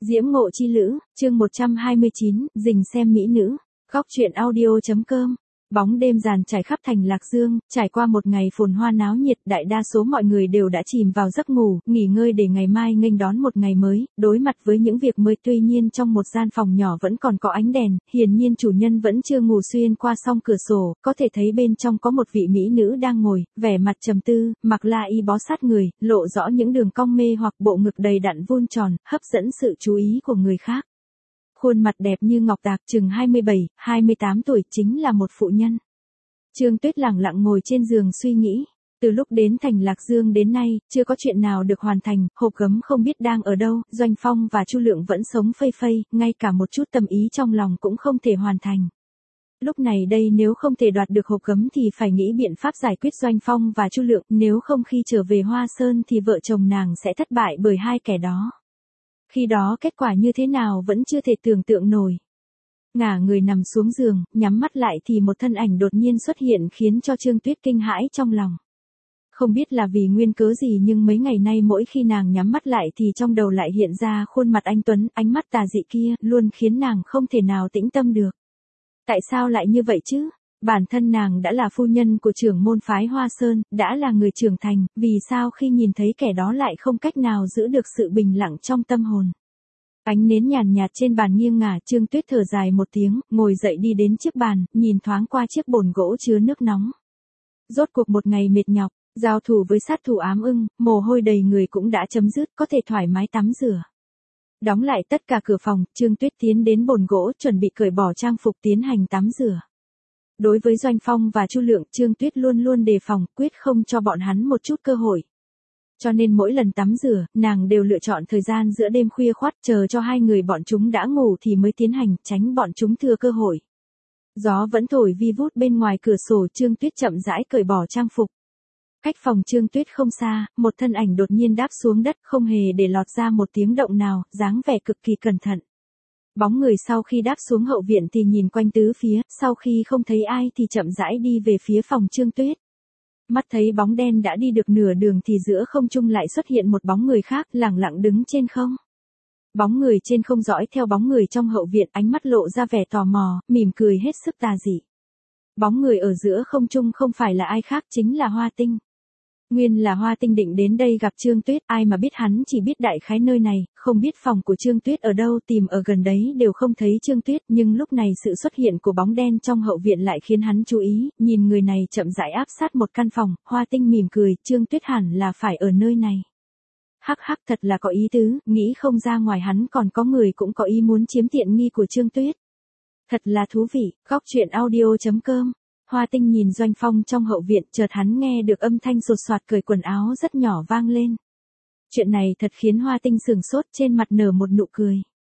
Diễm ngộ chi lữ, chương 129, rình xem mỹ nữ. Góc truyện audio.com. Bóng đêm dàn trải khắp thành Lạc Dương, trải qua một ngày phồn hoa náo nhiệt, đại đa số mọi người đều đã chìm vào giấc ngủ, nghỉ ngơi để ngày mai nghênh đón một ngày mới, đối mặt với những việc mới. Tuy nhiên trong một gian phòng nhỏ vẫn còn có ánh đèn, hiển nhiên chủ nhân vẫn chưa ngủ. Xuyên qua song cửa sổ, có thể thấy bên trong có một vị mỹ nữ đang ngồi, vẻ mặt trầm tư, mặc la y bó sát người, lộ rõ những đường cong mê hoặc bộ ngực đầy đặn vuông tròn, hấp dẫn sự chú ý của người khác. Khuôn mặt đẹp như ngọc tạc, chừng 27, 28 tuổi, chính là một phụ nhân. Trương Tuyết lẳng lặng ngồi trên giường suy nghĩ. Từ lúc đến thành Lạc Dương đến nay, chưa có chuyện nào được hoàn thành, hộp gấm không biết đang ở đâu, Doanh Phong và Chu Lượng vẫn sống phây phây, ngay cả một chút tâm ý trong lòng cũng không thể hoàn thành. Lúc này đây nếu không thể đoạt được hộp gấm thì phải nghĩ biện pháp giải quyết Doanh Phong và Chu Lượng, nếu không khi trở về Hoa Sơn thì vợ chồng nàng sẽ thất bại bởi hai kẻ đó. Khi đó kết quả như thế nào vẫn chưa thể tưởng tượng nổi. Ngả người nằm xuống giường, nhắm mắt lại thì một thân ảnh đột nhiên xuất hiện khiến cho Trương Tuyết kinh hãi trong lòng. Không biết là vì nguyên cớ gì nhưng mấy ngày nay mỗi khi nàng nhắm mắt lại thì trong đầu lại hiện ra khuôn mặt anh Tuấn, ánh mắt tà dị kia, luôn khiến nàng không thể nào tĩnh tâm được. Tại sao lại như vậy chứ? Bản thân nàng đã là phu nhân của trưởng môn phái Hoa Sơn, đã là người trưởng thành, vì sao khi nhìn thấy kẻ đó lại không cách nào giữ được sự bình lặng trong tâm hồn. Ánh nến nhàn nhạt trên bàn nghiêng ngả, Trương Tuyết thở dài một tiếng, ngồi dậy đi đến chiếc bàn, nhìn thoáng qua chiếc bồn gỗ chứa nước nóng. Rốt cuộc một ngày mệt nhọc, giao thủ với sát thủ ám ưng, mồ hôi đầy người cũng đã chấm dứt, có thể thoải mái tắm rửa. Đóng lại tất cả cửa phòng, Trương Tuyết tiến đến bồn gỗ, chuẩn bị cởi bỏ trang phục tiến hành tắm rửa. Đối với Doanh Phong và Chu Lượng, Trương Tuyết luôn luôn đề phòng, quyết không cho bọn hắn một chút cơ hội. Cho nên mỗi lần tắm rửa, nàng đều lựa chọn thời gian giữa đêm khuya khoắt, chờ cho hai người bọn chúng đã ngủ thì mới tiến hành, tránh bọn chúng thừa cơ hội. Gió vẫn thổi vi vút bên ngoài cửa sổ, Trương Tuyết chậm rãi cởi bỏ trang phục. Cách phòng Trương Tuyết không xa, một thân ảnh đột nhiên đáp xuống đất, không hề để lọt ra một tiếng động nào, dáng vẻ cực kỳ cẩn thận. Bóng người sau khi đáp xuống hậu viện thì nhìn quanh tứ phía, sau khi không thấy ai thì chậm rãi đi về phía phòng Trương Tuyết. Mắt thấy bóng đen đã đi được nửa đường thì giữa không trung lại xuất hiện một bóng người khác, lẳng lặng đứng trên không. Bóng người trên không dõi theo bóng người trong hậu viện, ánh mắt lộ ra vẻ tò mò, mỉm cười hết sức tà dị. Bóng người ở giữa không trung không phải là ai khác, chính là Hoa Tinh. Nguyên là Hoa Tinh định đến đây gặp Trương Tuyết, ai mà biết hắn chỉ biết đại khái nơi này, không biết phòng của Trương Tuyết ở đâu, tìm ở gần đấy đều không thấy Trương Tuyết, nhưng lúc này sự xuất hiện của bóng đen trong hậu viện lại khiến hắn chú ý, nhìn người này chậm rãi áp sát một căn phòng, Hoa Tinh mỉm cười, Trương Tuyết hẳn là phải ở nơi này. Hắc hắc, thật là có ý tứ, nghĩ không ra ngoài hắn còn có người cũng có ý muốn chiếm tiện nghi của Trương Tuyết. Thật là thú vị. Góc truyện audio.com. Hoa Tinh nhìn Doanh Phong trong hậu viện, chợt hắn nghe được âm thanh sột soạt cởi quần áo rất nhỏ vang lên. Chuyện này thật khiến Hoa Tinh sửng sốt, trên mặt nở một nụ cười.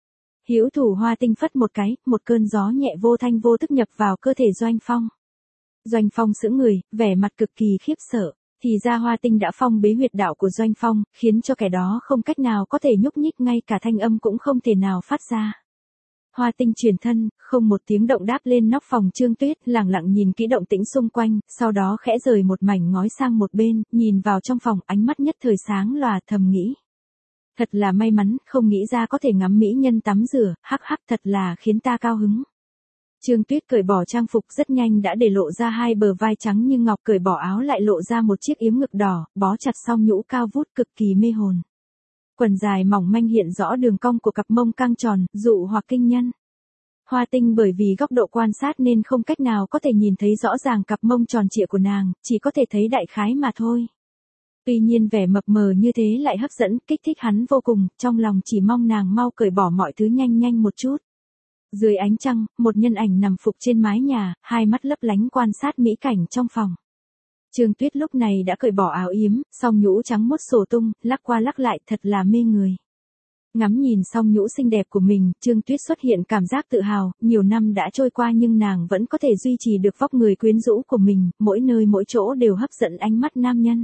Hữu thủ Hoa Tinh phất một cái, một cơn gió nhẹ vô thanh vô tức nhập vào cơ thể Doanh Phong. Doanh Phong sững người, vẻ mặt cực kỳ khiếp sợ. Thì ra Hoa Tinh đã phong bế huyệt đạo của Doanh Phong, khiến cho kẻ đó không cách nào có thể nhúc nhích, ngay cả thanh âm cũng không thể nào phát ra. Hoa Tinh chuyển thân, không một tiếng động đáp lên nóc phòng Trương Tuyết, lẳng lặng nhìn kỹ động tĩnh xung quanh, sau đó khẽ rời một mảnh ngói sang một bên, nhìn vào trong phòng, ánh mắt nhất thời sáng lòa, thầm nghĩ. Thật là may mắn, không nghĩ ra có thể ngắm mỹ nhân tắm rửa, hắc hắc, thật là khiến ta cao hứng. Trương Tuyết cởi bỏ trang phục rất nhanh đã để lộ ra hai bờ vai trắng như ngọc, cởi bỏ áo lại lộ ra một chiếc yếm ngực đỏ, bó chặt song nhũ cao vút cực kỳ mê hồn. Quần dài mỏng manh hiện rõ đường cong của cặp mông căng tròn, dụ hoặc kinh nhân. Hoa Tinh bởi vì góc độ quan sát nên không cách nào có thể nhìn thấy rõ ràng cặp mông tròn trịa của nàng, chỉ có thể thấy đại khái mà thôi. Tuy nhiên vẻ mập mờ như thế lại hấp dẫn, kích thích hắn vô cùng, trong lòng chỉ mong nàng mau cởi bỏ mọi thứ nhanh nhanh một chút. Dưới ánh trăng, một nhân ảnh nằm phục trên mái nhà, hai mắt lấp lánh quan sát mỹ cảnh trong phòng. Trương Tuyết lúc này đã cởi bỏ áo yếm, song nhũ trắng muốt xổ tung, lắc qua lắc lại, thật là mê người. Ngắm nhìn song nhũ xinh đẹp của mình, Trương Tuyết xuất hiện cảm giác tự hào, nhiều năm đã trôi qua nhưng nàng vẫn có thể duy trì được vóc người quyến rũ của mình, mỗi nơi mỗi chỗ đều hấp dẫn ánh mắt nam nhân.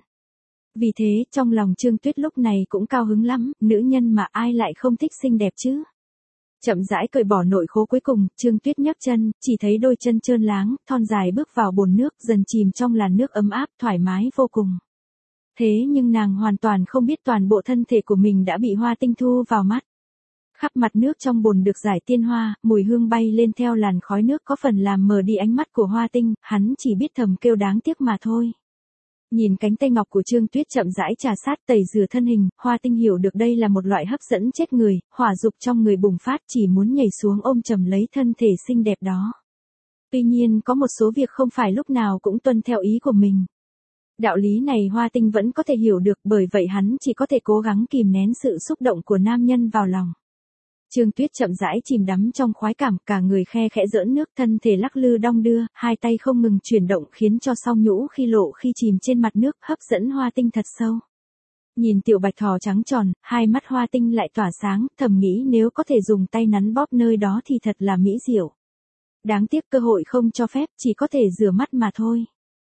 Vì thế, trong lòng Trương Tuyết lúc này cũng cao hứng lắm, nữ nhân mà ai lại không thích xinh đẹp chứ. Chậm rãi cởi bỏ nội khố cuối cùng, Trương Tuyết nhấc chân, chỉ thấy đôi chân trơn láng, thon dài bước vào bồn nước, dần chìm trong làn nước ấm áp, thoải mái vô cùng. Thế nhưng nàng hoàn toàn không biết toàn bộ thân thể của mình đã bị Hoa Tinh thu vào mắt. Khắp mặt nước trong bồn được rải tiên hoa, mùi hương bay lên theo làn khói nước có phần làm mờ đi ánh mắt của Hoa Tinh, hắn chỉ biết thầm kêu đáng tiếc mà thôi. Nhìn cánh tay ngọc của Trương Tuyết chậm rãi trà sát tẩy rửa thân hình, Hoa Tinh hiểu được đây là một loại hấp dẫn chết người, hỏa dục trong người bùng phát chỉ muốn nhảy xuống ôm chầm lấy thân thể xinh đẹp đó. Tuy nhiên có một số việc không phải lúc nào cũng tuân theo ý của mình. Đạo lý này Hoa Tinh vẫn có thể hiểu được, bởi vậy hắn chỉ có thể cố gắng kìm nén sự xúc động của nam nhân vào lòng. Trương Tuyết chậm rãi chìm đắm trong khoái cảm, cả người khe khẽ giỡn nước, thân thể lắc lư đong đưa, hai tay không ngừng chuyển động khiến cho song nhũ khi lộ khi chìm trên mặt nước hấp dẫn Hoa Tinh thật sâu. Nhìn tiểu bạch thỏ trắng tròn, hai mắt Hoa Tinh lại tỏa sáng, thầm nghĩ nếu có thể dùng tay nắn bóp nơi đó thì thật là mỹ diệu. Đáng tiếc cơ hội không cho phép, chỉ có thể rửa mắt mà thôi.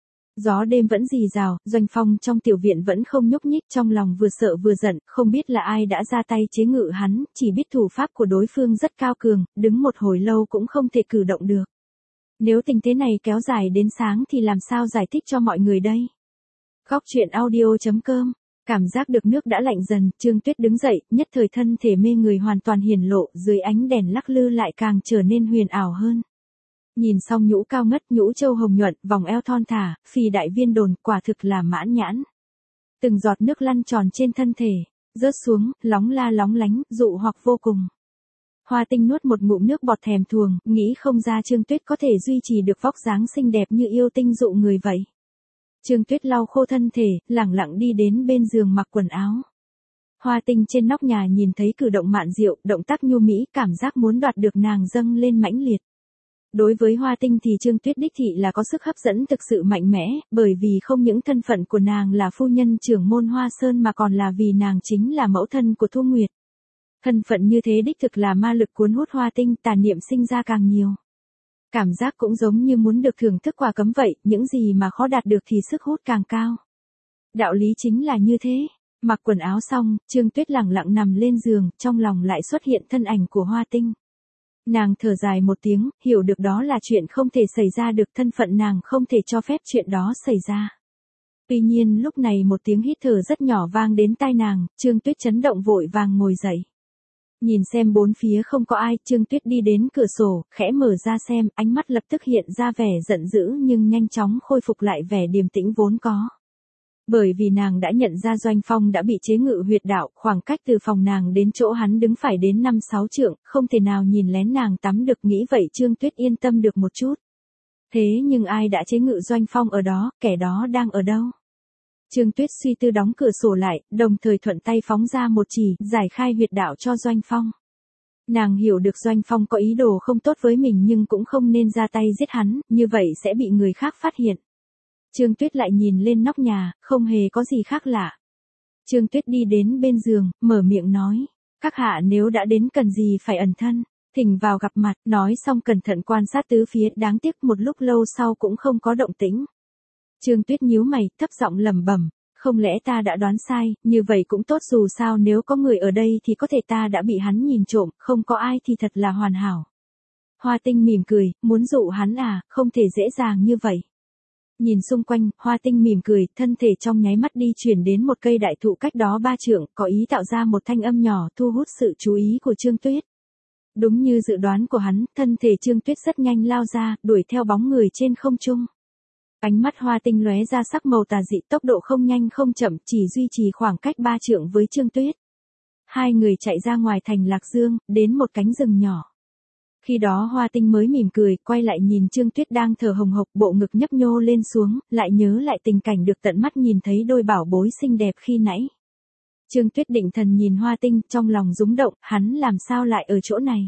Gió đêm vẫn rì rào, Doanh Phong trong tiểu viện vẫn không nhúc nhích, trong lòng vừa sợ vừa giận, không biết là ai đã ra tay chế ngự hắn, chỉ biết thủ pháp của đối phương rất cao cường, đứng một hồi lâu cũng không thể cử động được. Nếu tình thế này kéo dài đến sáng thì làm sao giải thích cho mọi người đây? Góc truyện audio.com. Cảm giác được nước đã lạnh dần, Trương Tuyết đứng dậy, nhất thời thân thể mê người hoàn toàn hiển lộ, dưới ánh đèn lắc lư lại càng trở nên huyền ảo hơn. Nhìn xong nhũ cao ngất, nhũ châu hồng nhuận, vòng eo thon thả, phì đại viên đồn, quả thực là mãn nhãn. Từng giọt nước lăn tròn trên thân thể, rớt xuống, lóng la lóng lánh, dụ hoặc vô cùng. Hoa Tinh nuốt một ngụm nước bọt thèm thuồng, nghĩ không ra Trương Tuyết có thể duy trì được vóc dáng xinh đẹp như yêu tinh dụ người vậy. Trương Tuyết lau khô thân thể, lẳng lặng đi đến bên giường mặc quần áo. Hoa Tinh trên nóc nhà nhìn thấy cử động mạn diệu, động tác nhu mỹ, cảm giác muốn đoạt được nàng dâng lên mãnh liệt. Đối với Hoa Tinh thì Trương Tuyết đích thị là có sức hấp dẫn thực sự mạnh mẽ, bởi vì không những thân phận của nàng là phu nhân trưởng môn Hoa Sơn mà còn là vì nàng chính là mẫu thân của Thu Nguyệt. Thân phận như thế đích thực là ma lực cuốn hút Hoa Tinh, tà niệm sinh ra càng nhiều. Cảm giác cũng giống như muốn được thưởng thức quà cấm vậy, những gì mà khó đạt được thì sức hút càng cao. Đạo lý chính là như thế. Mặc quần áo xong, Trương Tuyết lẳng lặng nằm lên giường, trong lòng lại xuất hiện thân ảnh của Hoa Tinh. Nàng thở dài một tiếng, hiểu được đó là chuyện không thể xảy ra được, thân phận nàng không thể cho phép chuyện đó xảy ra. Tuy nhiên lúc này một tiếng hít thở rất nhỏ vang đến tai nàng, Trương Tuyết chấn động vội vàng ngồi dậy. Nhìn xem bốn phía không có ai, Trương Tuyết đi đến cửa sổ, khẽ mở ra xem, ánh mắt lập tức hiện ra vẻ giận dữ nhưng nhanh chóng khôi phục lại vẻ điềm tĩnh vốn có. Bởi vì nàng đã nhận ra Doanh Phong đã bị chế ngự huyệt đạo, khoảng cách từ phòng nàng đến chỗ hắn đứng phải đến 5-6 trượng, không thể nào nhìn lén nàng tắm được, nghĩ vậy Trương Tuyết yên tâm được một chút. Thế nhưng ai đã chế ngự Doanh Phong ở đó, kẻ đó đang ở đâu? Trương Tuyết suy tư đóng cửa sổ lại, đồng thời thuận tay phóng ra một chỉ, giải khai huyệt đạo cho Doanh Phong. Nàng hiểu được Doanh Phong có ý đồ không tốt với mình nhưng cũng không nên ra tay giết hắn, như vậy sẽ bị người khác phát hiện. Trương Tuyết lại nhìn lên nóc nhà, không hề có gì khác lạ. Trương Tuyết đi đến bên giường, mở miệng nói, các hạ nếu đã đến cần gì phải ẩn thân, thỉnh vào gặp mặt, nói xong cẩn thận quan sát tứ phía, đáng tiếc một lúc lâu sau cũng không có động tĩnh. Trương Tuyết nhíu mày, thấp giọng lẩm bẩm, không lẽ ta đã đoán sai, như vậy cũng tốt, dù sao nếu có người ở đây thì có thể ta đã bị hắn nhìn trộm, không có ai thì thật là hoàn hảo. Hoa Tinh mỉm cười, muốn dụ hắn à, không thể dễ dàng như vậy. Nhìn xung quanh, Hoa Tinh mỉm cười, thân thể trong nháy mắt đi chuyển đến một cây đại thụ cách đó 3 trượng, có ý tạo ra một thanh âm nhỏ thu hút sự chú ý của Trương Tuyết. Đúng như dự đoán của hắn, thân thể Trương Tuyết rất nhanh lao ra, đuổi theo bóng người trên không trung. Ánh mắt Hoa Tinh lóe ra sắc màu tà dị, tốc độ không nhanh không chậm, chỉ duy trì khoảng cách 3 trượng với Trương Tuyết. Hai người chạy ra ngoài thành Lạc Dương, đến một cánh rừng nhỏ. Khi đó Hoa Tinh mới mỉm cười, quay lại nhìn Trương Tuyết đang thở hồng hộc, bộ ngực nhấp nhô lên xuống, lại nhớ lại tình cảnh được tận mắt nhìn thấy đôi bảo bối xinh đẹp khi nãy. Trương Tuyết định thần nhìn Hoa Tinh, trong lòng rúng động, hắn làm sao lại ở chỗ này?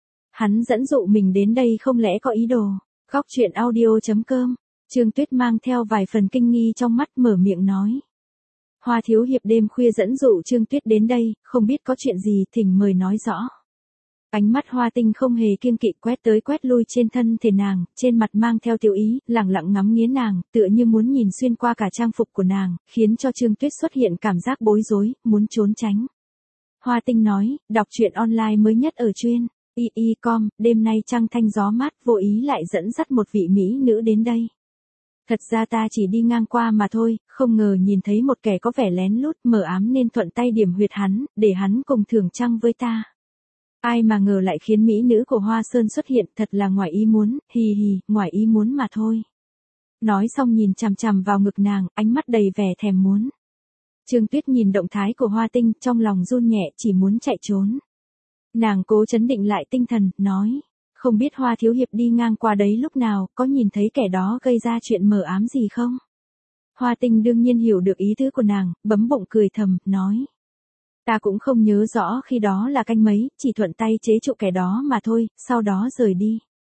Hắn dẫn dụ mình đến đây không lẽ có ý đồ? Góc truyện audio.com. Trương Tuyết mang theo vài phần kinh nghi trong mắt, mở miệng nói. Hoa thiếu hiệp đêm khuya dẫn dụ Trương Tuyết đến đây, không biết có chuyện gì, thỉnh mời nói rõ. Ánh mắt Hoa Tinh không hề kiêng kỵ quét tới quét lui trên thân thể nàng, trên mặt mang theo tiểu ý, lẳng lặng ngắm nghía nàng, tựa như muốn nhìn xuyên qua cả trang phục của nàng, khiến cho Trương Tuyết xuất hiện cảm giác bối rối, muốn trốn tránh. Hoa Tinh nói, đọc truyện online mới nhất ở chuyên y.com, đêm nay trăng thanh gió mát, vô ý lại dẫn dắt một vị mỹ nữ đến đây. Thật ra ta chỉ đi ngang qua mà thôi, không ngờ nhìn thấy một kẻ có vẻ lén lút mờ ám nên thuận tay điểm huyệt hắn, để hắn cùng thưởng trăng với ta. Ai mà ngờ lại khiến mỹ nữ của Hoa Sơn xuất hiện, thật là ngoài ý muốn, hì hì, ngoài ý muốn mà thôi. Nói xong nhìn chằm chằm vào ngực nàng, ánh mắt đầy vẻ thèm muốn. Trương Tuyết nhìn động thái của Hoa Tinh, trong lòng run nhẹ, chỉ muốn chạy trốn. Nàng cố trấn định lại tinh thần, nói, không biết Hoa thiếu hiệp đi ngang qua đấy lúc nào, có nhìn thấy kẻ đó gây ra chuyện mờ ám gì không? Hoa Tinh đương nhiên hiểu được ý tứ của nàng, bấm bụng cười thầm, nói. Ta cũng không nhớ rõ khi đó là canh mấy, chỉ thuận tay chế trụ kẻ đó mà thôi, sau đó rời đi.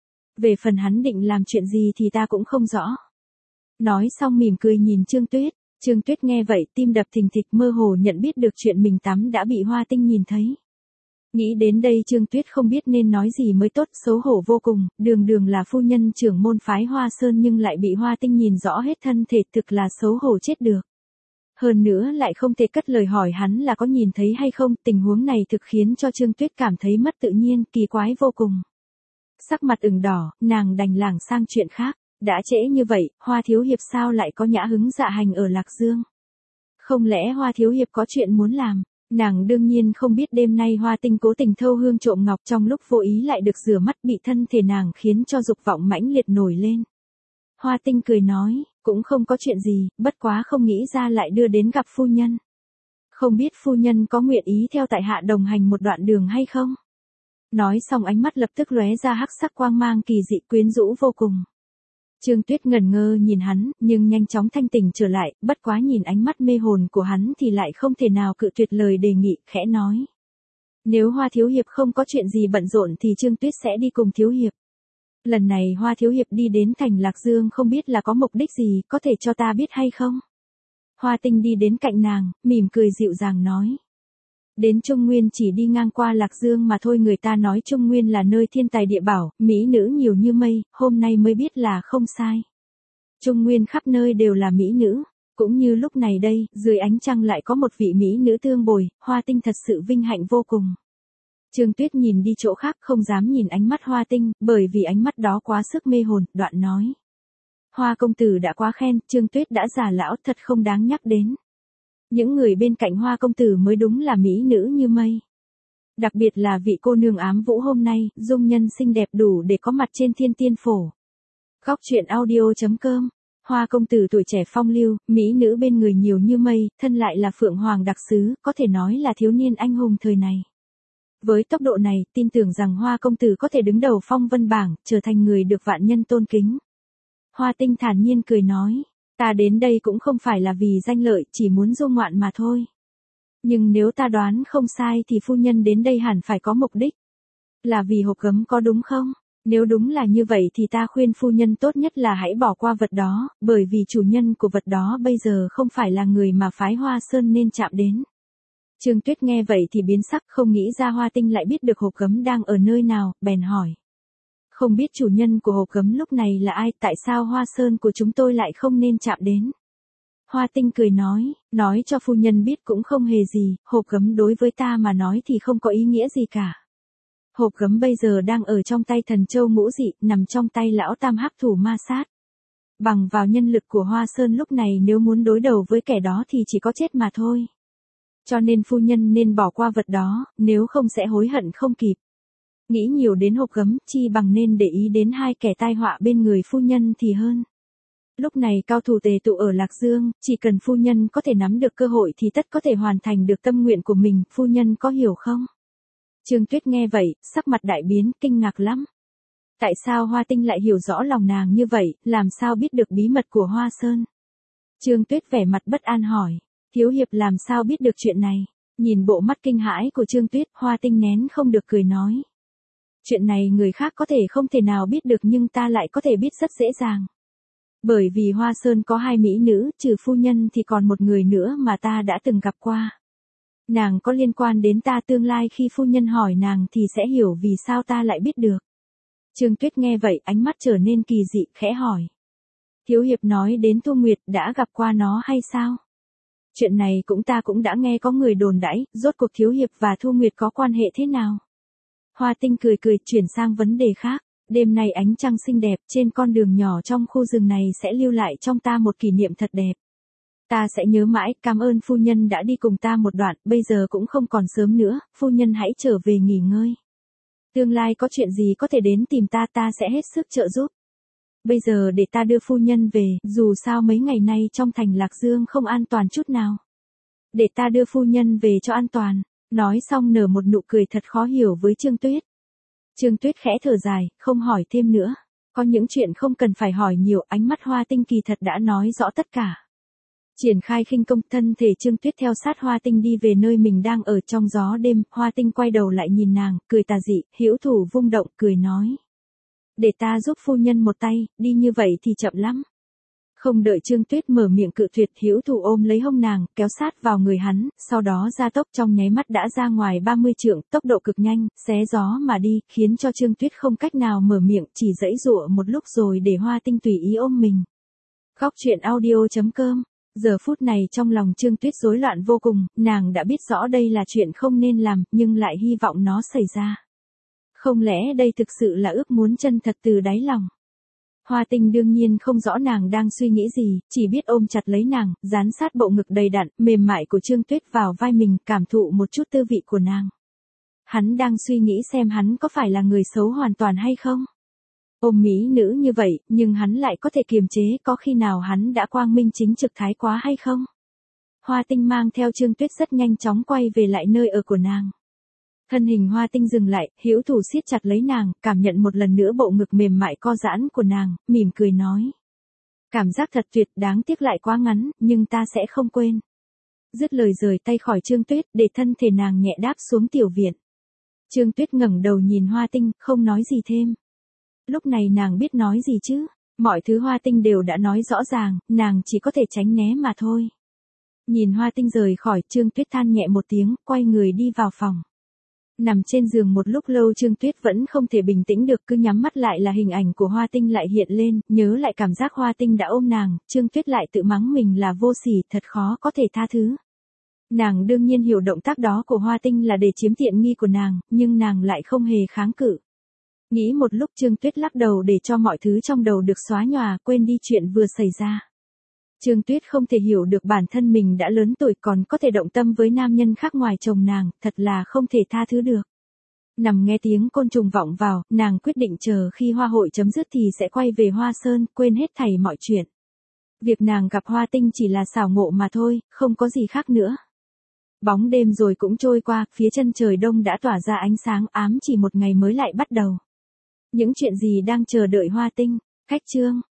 Về phần hắn định làm chuyện gì thì ta cũng không rõ. Nói xong mỉm cười nhìn Trương Tuyết. Trương Tuyết nghe vậy tim đập thình thịch, mơ hồ nhận biết được chuyện mình tắm đã bị Hoa Tinh nhìn thấy. Nghĩ đến đây Trương Tuyết không biết nên nói gì mới tốt, xấu hổ vô cùng, đường đường là phu nhân trưởng môn phái Hoa Sơn nhưng lại bị Hoa Tinh nhìn rõ hết thân thể, thực là xấu hổ chết được. Hơn nữa lại không thể cất lời hỏi hắn là có nhìn thấy hay không, tình huống này thực khiến cho Trương Tuyết cảm thấy mất tự nhiên, kỳ quái vô cùng. Sắc mặt ửng đỏ, nàng đành lảng sang chuyện khác. Đã trễ như vậy, Hoa thiếu hiệp sao lại có nhã hứng dạ hành ở Lạc Dương? Không lẽ Hoa thiếu hiệp có chuyện muốn làm? Nàng đương nhiên không biết đêm nay Hoa Tinh cố tình thâu hương trộm ngọc, trong lúc vô ý lại được rửa mắt, bị thân thể nàng khiến cho dục vọng mãnh liệt nổi lên. Hoa Tinh cười nói, cũng không có chuyện gì, bất quá không nghĩ ra lại đưa đến gặp phu nhân. Không biết phu nhân có nguyện ý theo tại hạ đồng hành một đoạn đường hay không? Nói xong ánh mắt lập tức lóe ra hắc sắc quang mang kỳ dị, quyến rũ vô cùng. Trương Tuyết ngẩn ngơ nhìn hắn, nhưng nhanh chóng thanh tỉnh trở lại, bất quá nhìn ánh mắt mê hồn của hắn thì lại không thể nào cự tuyệt lời đề nghị, khẽ nói. Nếu Hoa thiếu hiệp không có chuyện gì bận rộn thì Trương Tuyết sẽ đi cùng thiếu hiệp. Lần này Hoa thiếu hiệp đi đến thành Lạc Dương không biết là có mục đích gì, có thể cho ta biết hay không? Hoa Tinh đi đến cạnh nàng, mỉm cười dịu dàng nói. Đến Trung Nguyên chỉ đi ngang qua Lạc Dương mà thôi, người ta nói Trung Nguyên là nơi thiên tài địa bảo, mỹ nữ nhiều như mây, hôm nay mới biết là không sai. Trung Nguyên khắp nơi đều là mỹ nữ, cũng như lúc này đây, dưới ánh trăng lại có một vị mỹ nữ tương bồi, Hoa Tinh thật sự vinh hạnh vô cùng. Trương Tuyết nhìn đi chỗ khác, không dám nhìn ánh mắt Hoa Tinh, bởi vì ánh mắt đó quá sức mê hồn, đoạn nói. Hoa công tử đã quá khen, Trương Tuyết đã già lão, thật không đáng nhắc đến. Những người bên cạnh Hoa công tử mới đúng là mỹ nữ như mây. Đặc biệt là vị cô nương ám vũ hôm nay, dung nhân xinh đẹp đủ để có mặt trên thiên tiên phổ. Góc truyện audio.com. Hoa công tử tuổi trẻ phong lưu, mỹ nữ bên người nhiều như mây, thân lại là phượng hoàng đặc sứ, có thể nói là thiếu niên anh hùng thời này. Với tốc độ này, tin tưởng rằng Hoa công tử có thể đứng đầu phong vân bảng, trở thành người được vạn nhân tôn kính. Hoa Tinh thản nhiên cười nói. Ta đến đây cũng không phải là vì danh lợi, chỉ muốn du ngoạn mà thôi. Nhưng nếu ta đoán không sai thì phu nhân đến đây hẳn phải có mục đích. Là vì hộp gấm có đúng không? Nếu đúng là như vậy thì ta khuyên phu nhân tốt nhất là hãy bỏ qua vật đó, bởi vì chủ nhân của vật đó bây giờ không phải là người mà phái Hoa Sơn nên chạm đến. Trương Tuyết nghe vậy thì biến sắc, không nghĩ ra Hoa Tinh lại biết được hộp gấm đang ở nơi nào, bèn hỏi. Không biết chủ nhân của hộp gấm lúc này là ai, tại sao Hoa Sơn của chúng tôi lại không nên chạm đến? Hoa Tinh cười nói cho phu nhân biết cũng không hề gì, hộp gấm đối với ta mà nói thì không có ý nghĩa gì cả. Hộp gấm bây giờ đang ở trong tay thần châu ngũ dị, nằm trong tay lão tam hắc thủ ma sát. Bằng vào nhân lực của Hoa Sơn lúc này nếu muốn đối đầu với kẻ đó thì chỉ có chết mà thôi. Cho nên phu nhân nên bỏ qua vật đó, nếu không sẽ hối hận không kịp. Nghĩ nhiều đến hộp gấm, chi bằng nên để ý đến hai kẻ tai họa bên người phu nhân thì hơn. Lúc này cao thủ tề tụ ở Lạc Dương, chỉ cần phu nhân có thể nắm được cơ hội thì tất có thể hoàn thành được tâm nguyện của mình, phu nhân có hiểu không? Trương Tuyết nghe vậy, sắc mặt đại biến, kinh ngạc lắm. Tại sao Hoa Tinh lại hiểu rõ lòng nàng như vậy, làm sao biết được bí mật của Hoa Sơn? Trương Tuyết vẻ mặt bất an hỏi, thiếu hiệp làm sao biết được chuyện này? Nhìn bộ mắt kinh hãi của Trương Tuyết, Hoa Tinh nén không được cười nói. Chuyện này người khác có thể không thể nào biết được nhưng ta lại có thể biết rất dễ dàng. Bởi vì Hoa Sơn có hai mỹ nữ, trừ phu nhân thì còn một người nữa mà ta đã từng gặp qua. Nàng có liên quan đến ta, tương lai khi phu nhân hỏi nàng thì sẽ hiểu vì sao ta lại biết được. Trương Tuyết nghe vậy, ánh mắt trở nên kỳ dị, khẽ hỏi. Thiếu hiệp nói đến Thu Nguyệt, đã gặp qua nó hay sao? Chuyện này ta cũng đã nghe có người đồn đãi, rốt cuộc thiếu hiệp và Thu Nguyệt có quan hệ thế nào? Hoa Tinh cười chuyển sang vấn đề khác. Đêm nay ánh trăng xinh đẹp, trên con đường nhỏ trong khu rừng này sẽ lưu lại trong ta một kỷ niệm thật đẹp. Ta sẽ nhớ mãi, cảm ơn phu nhân đã đi cùng ta một đoạn, bây giờ cũng không còn sớm nữa, phu nhân hãy trở về nghỉ ngơi. Tương lai có chuyện gì có thể đến tìm ta, ta sẽ hết sức trợ giúp. Bây giờ để ta đưa phu nhân về, dù sao mấy ngày nay trong thành Lạc Dương không an toàn chút nào. Để ta đưa phu nhân về cho an toàn. Nói xong nở một nụ cười thật khó hiểu với Trương Tuyết. Trương Tuyết khẽ thở dài, không hỏi thêm nữa. Có những chuyện không cần phải hỏi nhiều, ánh mắt Hoa Tinh kỳ thật đã nói rõ tất cả. Triển khai khinh công, thân thể Trương Tuyết theo sát Hoa Tinh đi về nơi mình đang ở. Trong gió đêm, Hoa Tinh quay đầu lại nhìn nàng, cười tà dị, hữu thủ vung động, cười nói. Để ta giúp phu nhân một tay, đi như vậy thì chậm lắm. Không đợi Trương Tuyết mở miệng cự tuyệt, hữu thủ ôm lấy hông nàng, kéo sát vào người hắn, sau đó gia tốc trong nháy mắt đã ra ngoài 30 trượng, tốc độ cực nhanh, xé gió mà đi, khiến cho Trương Tuyết không cách nào mở miệng, chỉ giãy giụa một lúc rồi để Hoa Tinh tùy ý ôm mình. Góc truyện audio.com. Giờ phút này trong lòng Trương Tuyết rối loạn vô cùng, nàng đã biết rõ đây là chuyện không nên làm, nhưng lại hy vọng nó xảy ra. Không lẽ đây thực sự là ước muốn chân thật từ đáy lòng? Hoa Tinh đương nhiên không rõ nàng đang suy nghĩ gì, chỉ biết ôm chặt lấy nàng, dán sát bộ ngực đầy đặn, mềm mại của Trương Tuyết vào vai mình, cảm thụ một chút tư vị của nàng. Hắn đang suy nghĩ xem hắn có phải là người xấu hoàn toàn hay không? Ôm mỹ nữ như vậy, nhưng hắn lại có thể kiềm chế, có khi nào hắn đã quang minh chính trực thái quá hay không? Hoa Tinh mang theo Trương Tuyết rất nhanh chóng quay về lại nơi ở của nàng. Thân hình Hoa Tinh dừng lại, hữu thủ siết chặt lấy nàng, cảm nhận một lần nữa bộ ngực mềm mại co giãn của nàng, mỉm cười nói. Cảm giác thật tuyệt, đáng tiếc lại quá ngắn, nhưng ta sẽ không quên. Dứt lời rời tay khỏi Trương Tuyết, để thân thể nàng nhẹ đáp xuống tiểu viện. Trương Tuyết ngẩng đầu nhìn Hoa Tinh, không nói gì thêm. Lúc này nàng biết nói gì chứ, mọi thứ Hoa Tinh đều đã nói rõ ràng, nàng chỉ có thể tránh né mà thôi. Nhìn Hoa Tinh rời khỏi, Trương Tuyết than nhẹ một tiếng, quay người đi vào phòng. Nằm trên giường một lúc lâu Trương Tuyết vẫn không thể bình tĩnh được, cứ nhắm mắt lại là hình ảnh của Hoa Tinh lại hiện lên, nhớ lại cảm giác Hoa Tinh đã ôm nàng, Trương Tuyết lại tự mắng mình là vô sỉ, thật khó có thể tha thứ. Nàng đương nhiên hiểu động tác đó của Hoa Tinh là để chiếm tiện nghi của nàng, nhưng nàng lại không hề kháng cự. Nghĩ một lúc Trương Tuyết lắc đầu để cho mọi thứ trong đầu được xóa nhòa, quên đi chuyện vừa xảy ra. Trương Tuyết không thể hiểu được bản thân mình đã lớn tuổi còn có thể động tâm với nam nhân khác ngoài chồng nàng, thật là không thể tha thứ được. Nằm nghe tiếng côn trùng vọng vào, nàng quyết định chờ khi hoa hội chấm dứt thì sẽ quay về Hoa Sơn, quên hết thảy mọi chuyện. Việc nàng gặp Hoa Tinh chỉ là xảo ngộ mà thôi, không có gì khác nữa. Bóng đêm rồi cũng trôi qua, phía chân trời đông đã tỏa ra ánh sáng, ám chỉ một ngày mới lại bắt đầu. Những chuyện gì đang chờ đợi Hoa Tinh? Khách chương.